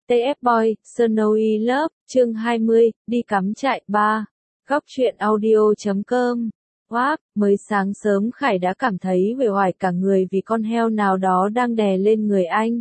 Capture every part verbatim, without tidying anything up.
tê ép Boy, Snowy Love, chương hai mươi, đi cắm trại ba. Góc truyện audio chấm com. Wow, mới sáng sớm Khải đã cảm thấy uể oải cả người vì con heo nào đó đang đè lên người anh.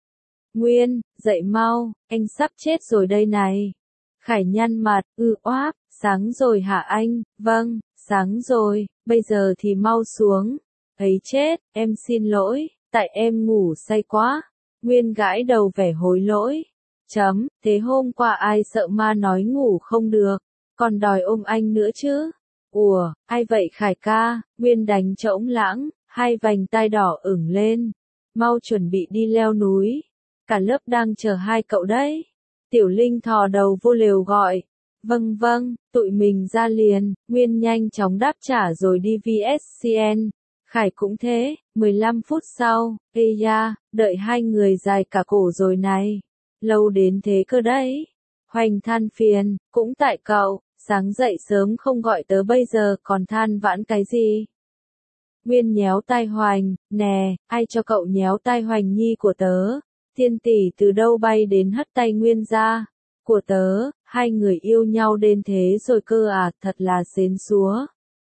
Nguyên, dậy mau, anh sắp chết rồi đây này. Khải nhăn mặt, ư oáp, sáng rồi hả anh? Vâng, sáng rồi, bây giờ thì mau xuống. Ấy chết, em xin lỗi, tại em ngủ say quá. Nguyên gãi đầu vẻ hối lỗi. Chấm, thế hôm qua ai sợ ma nói ngủ không được, còn đòi ôm anh nữa chứ? Ủa, ai vậy Khải ca? Nguyên đánh trống lãng, hai vành tai đỏ ửng lên. Mau chuẩn bị đi leo núi. Cả lớp đang chờ hai cậu đấy. Tiểu Linh thò đầu vô lều gọi. Vâng vâng, tụi mình ra liền. Nguyên nhanh chóng đáp trả rồi đi vê ét xê en. Khải cũng thế, mười lăm phút sau, ê da, đợi hai người dài cả cổ rồi này. Lâu đến thế cơ đấy. Hoành than phiền, cũng tại cậu, sáng dậy sớm không gọi tớ bây giờ còn than vãn cái gì. Nguyên nhéo tai Hoành, nè, ai cho cậu nhéo tai Hoành nhi của tớ. Thiên tỷ từ đâu bay đến hất tay Nguyên ra. Của tớ, hai người yêu nhau đến thế rồi cơ à, thật là xến xúa.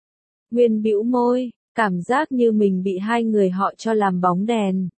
Nguyên bĩu môi, cảm giác như mình bị hai người họ cho làm bóng đèn.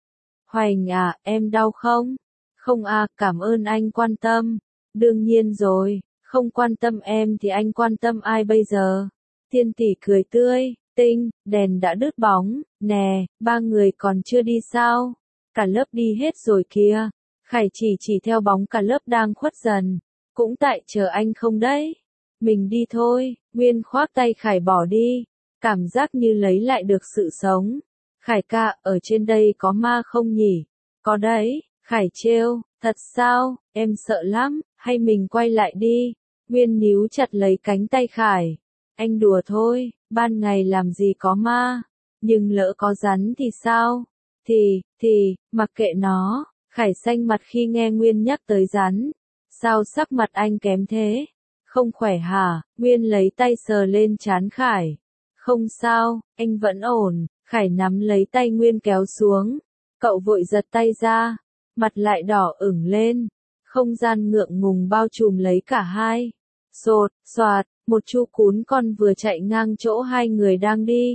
Hoành à, em đau không? Không à, cảm ơn anh quan tâm. Đương nhiên rồi, không quan tâm em thì anh quan tâm ai bây giờ? Thiên tỷ cười tươi, tinh, đèn đã đứt bóng, nè, ba người còn chưa đi sao? Cả lớp đi hết rồi kìa. Khải chỉ chỉ theo bóng cả lớp đang khuất dần. Cũng tại chờ anh không đấy. Mình đi thôi, Nguyên khoác tay Khải bỏ đi. Cảm giác như lấy lại được sự sống. Khải ca, ở trên đây có ma không nhỉ? Có đấy, Khải trêu, thật sao, em sợ lắm, hay mình quay lại đi? Nguyên níu chặt lấy cánh tay Khải. Anh đùa thôi, ban ngày làm gì có ma, nhưng lỡ có rắn thì sao? Thì, thì, mặc kệ nó. Khải xanh mặt khi nghe Nguyên nhắc tới rắn. Sao sắc mặt anh kém thế? Không khỏe hả? Nguyên lấy tay sờ lên trán Khải. Không sao, anh vẫn ổn. Khải nắm lấy tay Nguyên kéo xuống. Cậu vội giật tay ra. Mặt lại đỏ ửng lên. Không gian ngượng ngùng bao trùm lấy cả hai. Sột, soạt, một chú cún con vừa chạy ngang chỗ hai người đang đi.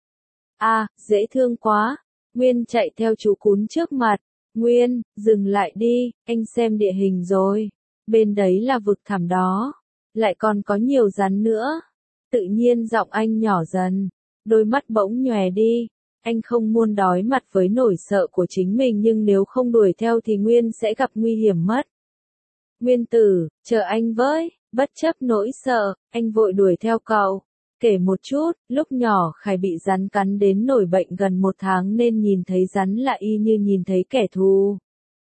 À, dễ thương quá. Nguyên chạy theo chú cún trước mặt. Nguyên, dừng lại đi, anh xem địa hình rồi. Bên đấy là vực thẳm đó. Lại còn có nhiều rắn nữa. Tự nhiên giọng anh nhỏ dần. Đôi mắt bỗng nhòe đi. Anh không muốn đối mặt với nỗi sợ của chính mình nhưng nếu không đuổi theo thì Nguyên sẽ gặp nguy hiểm mất. Nguyên tử, chờ anh với. Bất chấp nỗi sợ, anh vội đuổi theo cậu. Kể một chút, lúc nhỏ Khải bị rắn cắn đến nổi bệnh gần một tháng nên nhìn thấy rắn là y như nhìn thấy kẻ thù.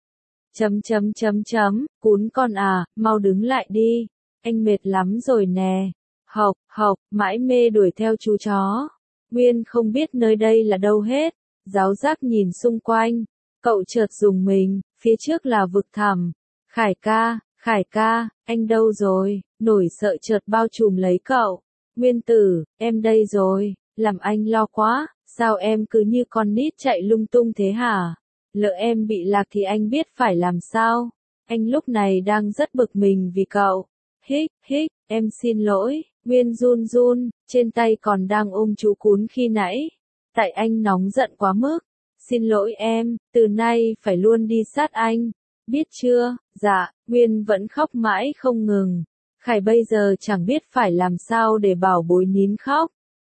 Chấm chấm chấm chấm, cún con à, mau đứng lại đi. Anh mệt lắm rồi nè. Học, học, mãi mê đuổi theo chú chó. Nguyên không biết nơi đây là đâu hết. Giáo giác nhìn xung quanh. Cậu chợt rùng mình, phía trước là vực thẳm. Khải ca, Khải ca, anh đâu rồi? Nỗi sợ chợt bao trùm lấy cậu. Nguyên tử, em đây rồi, làm anh lo quá, sao em cứ như con nít chạy lung tung thế hả? Lỡ em bị lạc thì anh biết phải làm sao? Anh lúc này đang rất bực mình vì cậu. Hích, hích, em xin lỗi. Nguyên run run, trên tay còn đang ôm chú cún khi nãy. Tại anh nóng giận quá mức. Xin lỗi em, từ nay phải luôn đi sát anh. Biết chưa? Dạ, Nguyên vẫn khóc mãi không ngừng. Khải bây giờ chẳng biết phải làm sao để bảo bối nín khóc.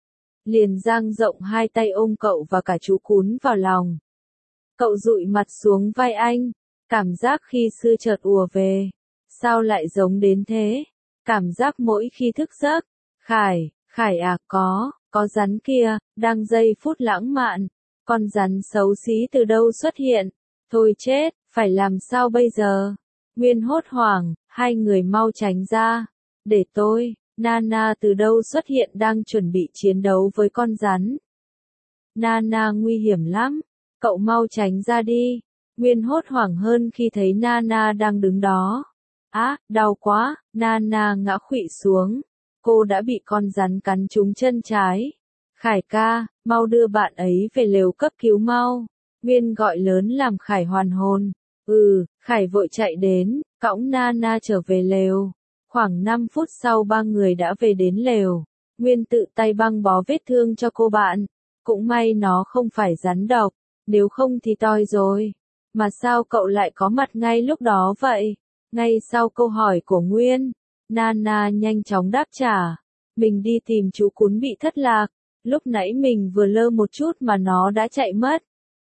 Liền dang rộng hai tay ôm cậu và cả chú cún vào lòng. Cậu dụi mặt xuống vai anh. Cảm giác khi xưa chợt ùa về. Sao lại giống đến thế? Cảm giác mỗi khi thức giấc. Khải, Khải à có, có rắn kia, đang giây phút lãng mạn. Con rắn xấu xí từ đâu xuất hiện? Thôi chết, phải làm sao bây giờ? Nguyên hốt hoảng, hai người mau tránh ra. Để tôi, Nana từ đâu xuất hiện đang chuẩn bị chiến đấu với con rắn. Nana nguy hiểm lắm, cậu mau tránh ra đi. Nguyên hốt hoảng hơn khi thấy Nana đang đứng đó. Á, à, đau quá, Nana ngã khuỵu xuống. Cô đã bị con rắn cắn trúng chân trái. Khải ca, mau đưa bạn ấy về lều cấp cứu mau. Nguyên gọi lớn làm Khải hoàn hồn. Ừ, Khải vội chạy đến, cõng Nana trở về lều. Khoảng năm phút sau ba người đã về đến lều. Nguyên tự tay băng bó vết thương cho cô bạn. Cũng may nó không phải rắn độc, nếu không thì toi rồi. Mà sao cậu lại có mặt ngay lúc đó vậy? Ngay sau câu hỏi của Nguyên, Nana nhanh chóng đáp trả. Mình đi tìm chú cún bị thất lạc. Lúc nãy mình vừa lơ một chút mà nó đã chạy mất.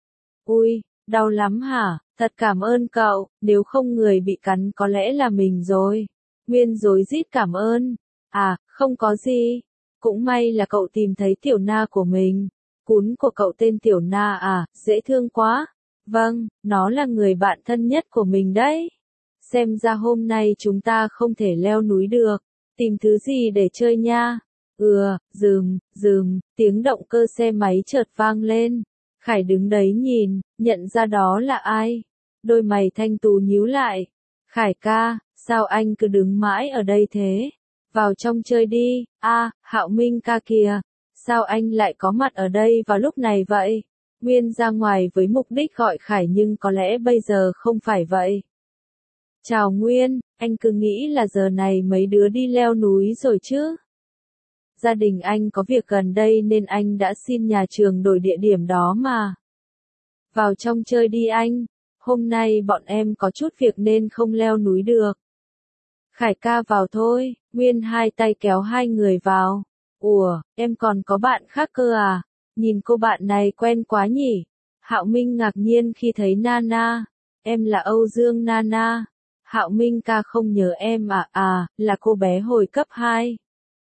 Ui, đau lắm hả? Thật cảm ơn cậu, nếu không người bị cắn có lẽ là mình rồi. Nguyên rối rít cảm ơn. À, không có gì. Cũng may là cậu tìm thấy tiểu na của mình. Cún của cậu tên tiểu na à, dễ thương quá. Vâng, nó là người bạn thân nhất của mình đấy. Xem ra hôm nay chúng ta không thể leo núi được. Tìm thứ gì để chơi nha. Ừ, dừng, dừng, tiếng động cơ xe máy chợt vang lên. Khải đứng đấy nhìn, nhận ra đó là ai. Đôi mày thanh tú nhíu lại. Khải ca, sao anh cứ đứng mãi ở đây thế? Vào trong chơi đi. A, Hạo Minh ca kìa. Sao anh lại có mặt ở đây vào lúc này vậy? Nguyên ra ngoài với mục đích gọi Khải nhưng có lẽ bây giờ không phải vậy. Chào Nguyên, anh cứ nghĩ là giờ này mấy đứa đi leo núi rồi chứ? Gia đình anh có việc gần đây nên anh đã xin nhà trường đổi địa điểm đó mà. Vào trong chơi đi anh, hôm nay bọn em có chút việc nên không leo núi được. Khải ca vào thôi, Nguyên hai tay kéo hai người vào. Ủa, em còn có bạn khác cơ à? Nhìn cô bạn này quen quá nhỉ? Hạo Minh ngạc nhiên khi thấy Nana. Em là Âu Dương Nana. Hạo Minh ca không nhớ em à? À, là cô bé hồi cấp hai.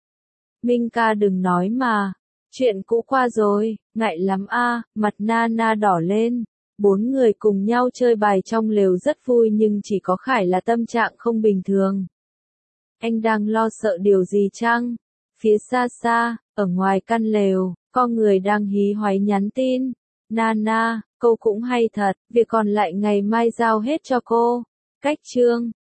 Minh ca đừng nói mà. Chuyện cũ qua rồi, ngại lắm a, mặt Nana đỏ lên. Bốn người cùng nhau chơi bài trong lều rất vui nhưng chỉ có Khải là tâm trạng không bình thường. Anh đang lo sợ điều gì chăng? Phía xa xa, ở ngoài căn lều, có người đang hí hoáy nhắn tin. Nana, câu cũng hay thật, việc còn lại ngày mai giao hết cho cô. Cách chương